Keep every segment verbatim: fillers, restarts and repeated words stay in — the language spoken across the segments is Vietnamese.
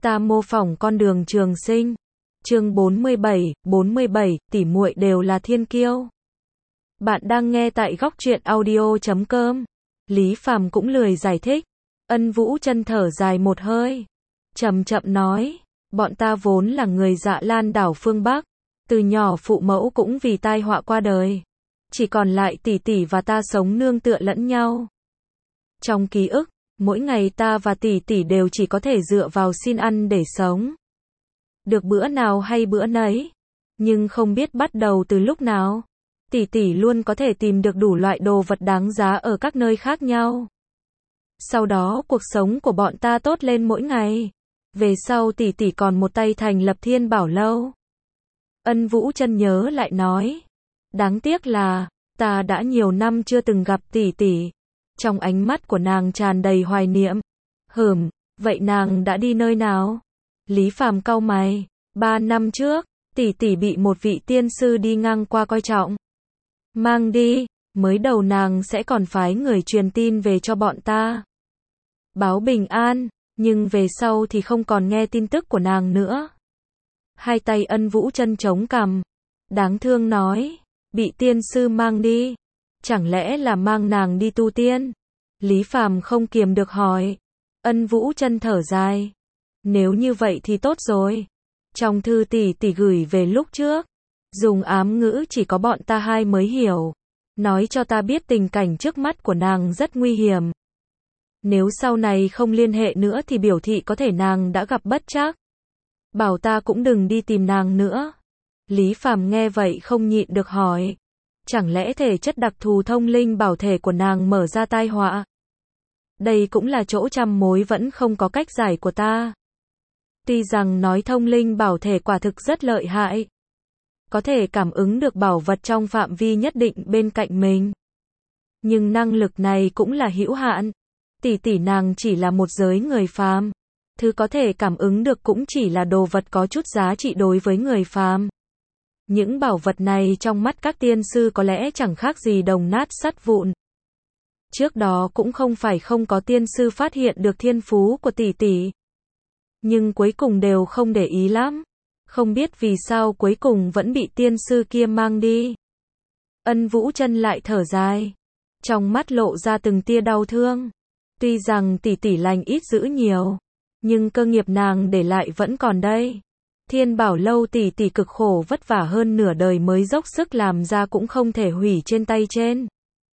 Ta mô phỏng con đường trường sinh. Chương bốn mươi bảy, bốn mươi bảy, tỉ muội đều là thiên kiêu. Bạn đang nghe tại góc truyện audio chấm com. Lý Phàm cũng lười giải thích. Ân Vũ chân thở dài một hơi, chậm chậm nói, bọn ta vốn là người Dạ Lan đảo phương Bắc, từ nhỏ phụ mẫu cũng vì tai họa qua đời, chỉ còn lại tỷ tỷ và ta sống nương tựa lẫn nhau. Trong ký ức, mỗi ngày ta và tỷ tỷ đều chỉ có thể dựa vào xin ăn để sống. Được bữa nào hay bữa nấy, nhưng không biết bắt đầu từ lúc nào, tỷ tỷ luôn có thể tìm được đủ loại đồ vật đáng giá ở các nơi khác nhau. Sau đó cuộc sống của bọn ta tốt lên mỗi ngày. Về sau tỷ tỷ còn một tay thành lập Thiên Bảo Lâu. Ân Vũ chân nhớ lại nói, đáng tiếc là, ta đã nhiều năm chưa từng gặp tỷ tỷ. Trong ánh mắt của nàng tràn đầy hoài niệm. Hừm, vậy nàng đã đi nơi nào? Lý Phàm cau mày, ba năm trước, tỷ tỷ bị một vị tiên sư đi ngang qua coi trọng. Mang đi, mới đầu nàng sẽ còn phái người truyền tin về cho bọn ta. Báo bình an, nhưng về sau thì không còn nghe tin tức của nàng nữa. Hai tay Ân Vũ chân chống cằm, đáng thương nói, bị tiên sư mang đi, chẳng lẽ là mang nàng đi tu tiên? Lý Phàm không kiềm được hỏi. Ân Vũ chân thở dài, nếu như vậy thì tốt rồi. Trong thư tỷ tỷ gửi về lúc trước, dùng ám ngữ chỉ có bọn ta hai mới hiểu, nói cho ta biết tình cảnh trước mắt của nàng rất nguy hiểm. Nếu sau này không liên hệ nữa thì biểu thị có thể nàng đã gặp bất trắc. Bảo ta cũng đừng đi tìm nàng nữa. Lý Phàm nghe vậy không nhịn được hỏi, chẳng lẽ thể chất đặc thù thông linh bảo thể của nàng mở ra tai họa? Đây cũng là chỗ trăm mối vẫn không có cách giải của ta. Tuy rằng nói thông linh bảo thể quả thực rất lợi hại, có thể cảm ứng được bảo vật trong phạm vi nhất định bên cạnh mình, nhưng năng lực này cũng là hữu hạn. Tỷ tỷ nàng chỉ là một giới người phàm, thứ có thể cảm ứng được cũng chỉ là đồ vật có chút giá trị đối với người phàm. Những bảo vật này trong mắt các tiên sư có lẽ chẳng khác gì đồng nát sắt vụn. Trước đó cũng không phải không có tiên sư phát hiện được thiên phú của tỷ tỷ, nhưng cuối cùng đều không để ý lắm. Không biết vì sao cuối cùng vẫn bị tiên sư kia mang đi. Ân Vũ chân lại thở dài, trong mắt lộ ra từng tia đau thương. Tuy rằng tỷ tỷ lành ít dữ nhiều, nhưng cơ nghiệp nàng để lại vẫn còn đây. Thiên Bảo Lâu tỷ tỷ cực khổ vất vả hơn nửa đời mới dốc sức làm ra cũng không thể hủy trên tay trên.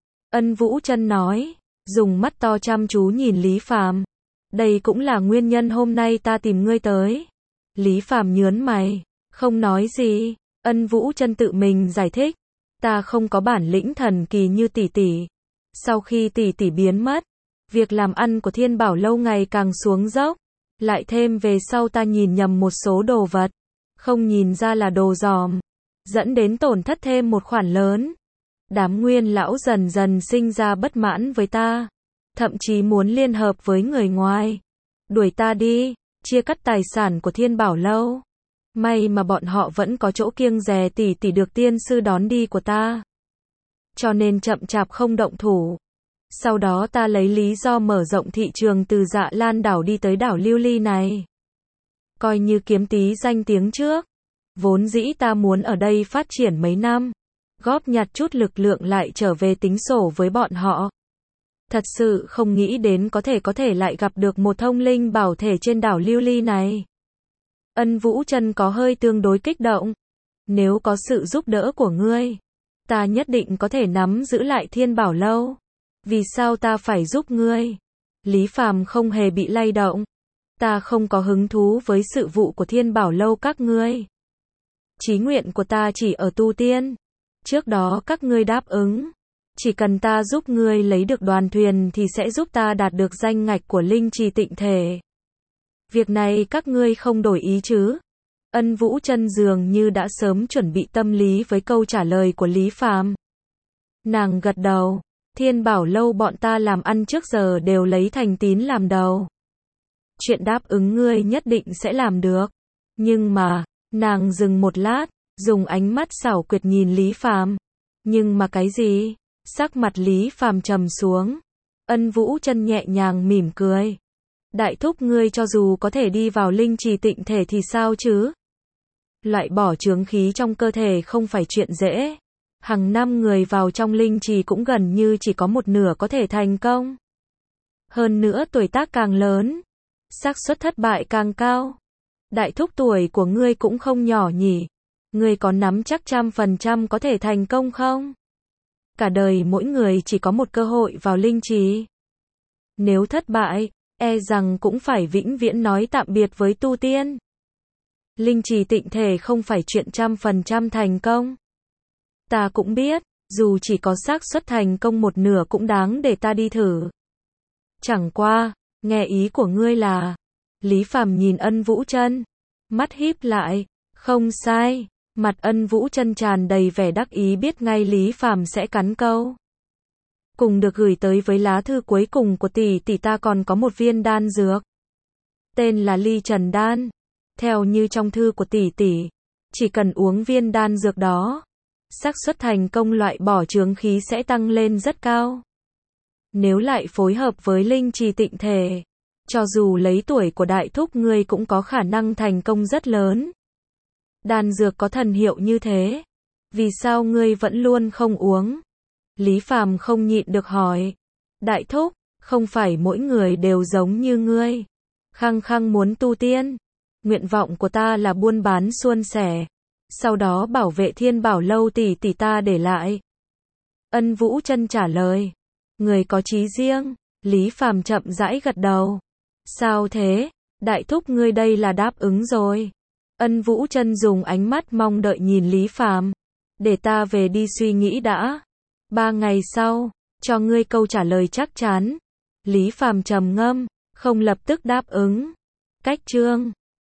Ân Vũ chân nói, dùng mắt to chăm chú nhìn Lý Phàm. Đây cũng là nguyên nhân hôm nay ta tìm ngươi tới. Lý Phàm nhớn mày, không nói gì. Ân Vũ chân tự mình giải thích, ta không có bản lĩnh thần kỳ như tỷ tỷ. Sau khi tỷ tỷ biến mất, việc làm ăn của Thiên Bảo Lâu ngày càng xuống dốc. Lại thêm về sau ta nhìn nhầm một số đồ vật, không nhìn ra là đồ giòm, dẫn đến tổn thất thêm một khoản lớn. Đám nguyên lão dần dần sinh ra bất mãn với ta, thậm chí muốn liên hợp với người ngoài, đuổi ta đi, chia cắt tài sản của Thiên Bảo Lâu. May mà bọn họ vẫn có chỗ kiêng dè tỷ tỷ được tiên sư đón đi của ta, cho nên chậm chạp không động thủ. Sau đó ta lấy lý do mở rộng thị trường từ Dạ Lan đảo đi tới đảo Lưu Ly này, coi như kiếm tí danh tiếng trước. Vốn dĩ ta muốn ở đây phát triển mấy năm, góp nhặt chút lực lượng lại trở về tính sổ với bọn họ. Thật sự không nghĩ đến có thể có thể lại gặp được một thông linh bảo thể trên đảo Lưu Ly này. Ân Vũ chân có hơi tương đối kích động. Nếu có sự giúp đỡ của ngươi, ta nhất định có thể nắm giữ lại Thiên Bảo Lâu. Vì sao ta phải giúp ngươi? Lý Phàm không hề bị lay động. Ta không có hứng thú với sự vụ của Thiên Bảo Lâu các ngươi. Chí nguyện của ta chỉ ở tu tiên. Trước đó các ngươi đáp ứng, chỉ cần ta giúp ngươi lấy được đoàn thuyền thì sẽ giúp ta đạt được danh ngạch của linh trì tịnh thể. Việc này các ngươi không đổi ý chứ? Ân Vũ chân dường như đã sớm chuẩn bị tâm lý với câu trả lời của Lý Phàm. Nàng gật đầu. Thiên Bảo Lâu bọn ta làm ăn trước giờ đều lấy thành tín làm đầu. Chuyện đáp ứng ngươi nhất định sẽ làm được. Nhưng mà, nàng dừng một lát, dùng ánh mắt xảo quyệt nhìn Lý Phàm. Nhưng mà cái gì? Sắc mặt Lý Phàm trầm xuống. Ân Vũ chân nhẹ nhàng mỉm cười. Đại thúc ngươi cho dù có thể đi vào linh trì tịnh thể thì sao chứ? Loại bỏ chướng khí trong cơ thể không phải chuyện dễ. Hàng năm người vào trong linh trì cũng gần như chỉ có một nửa có thể thành công. Hơn nữa tuổi tác càng lớn, xác suất thất bại càng cao. Đại thúc tuổi của ngươi cũng không nhỏ nhỉ? Ngươi có nắm chắc trăm phần trăm có thể thành công không? Cả đời mỗi người chỉ có một cơ hội vào linh trì. Nếu thất bại, e rằng cũng phải vĩnh viễn nói tạm biệt với tu tiên. Linh trì tịnh thể không phải chuyện trăm phần trăm thành công. Ta cũng biết, dù chỉ có xác suất thành công một nửa cũng đáng để ta đi thử. Chẳng qua, nghe ý của ngươi là... Lý Phàm nhìn Ân Vũ Chân, mắt híp lại, không sai, mặt Ân Vũ Chân tràn đầy vẻ đắc ý biết ngay Lý Phàm sẽ cắn câu. Cùng được gửi tới với lá thư cuối cùng của tỷ tỷ ta còn có một viên đan dược. Tên là Ly Trần Đan. Theo như trong thư của tỷ tỷ, chỉ cần uống viên đan dược đó, xác suất thành công loại bỏ chướng khí sẽ tăng lên rất cao. Nếu lại phối hợp với linh trì tịnh thể, cho dù lấy tuổi của đại thúc ngươi cũng có khả năng thành công rất lớn. Đan dược có thần hiệu như thế, vì sao ngươi vẫn luôn không uống? Lý Phàm không nhịn được hỏi. Đại thúc, không phải mỗi người đều giống như ngươi. Khăng khăng muốn tu tiên. Nguyện vọng của ta là buôn bán suôn sẻ. Sau đó bảo vệ Thiên Bảo Lâu tỷ tỷ ta để lại. Ân Vũ Chân trả lời. Người có chí riêng. Lý Phàm chậm rãi gật đầu. Sao thế? Đại thúc ngươi đây là đáp ứng rồi. Ân Vũ Chân dùng ánh mắt mong đợi nhìn Lý Phàm. Để ta về đi suy nghĩ đã. Ba ngày sau, cho ngươi câu trả lời chắc chắn. Lý Phàm trầm ngâm, không lập tức đáp ứng. Cách chương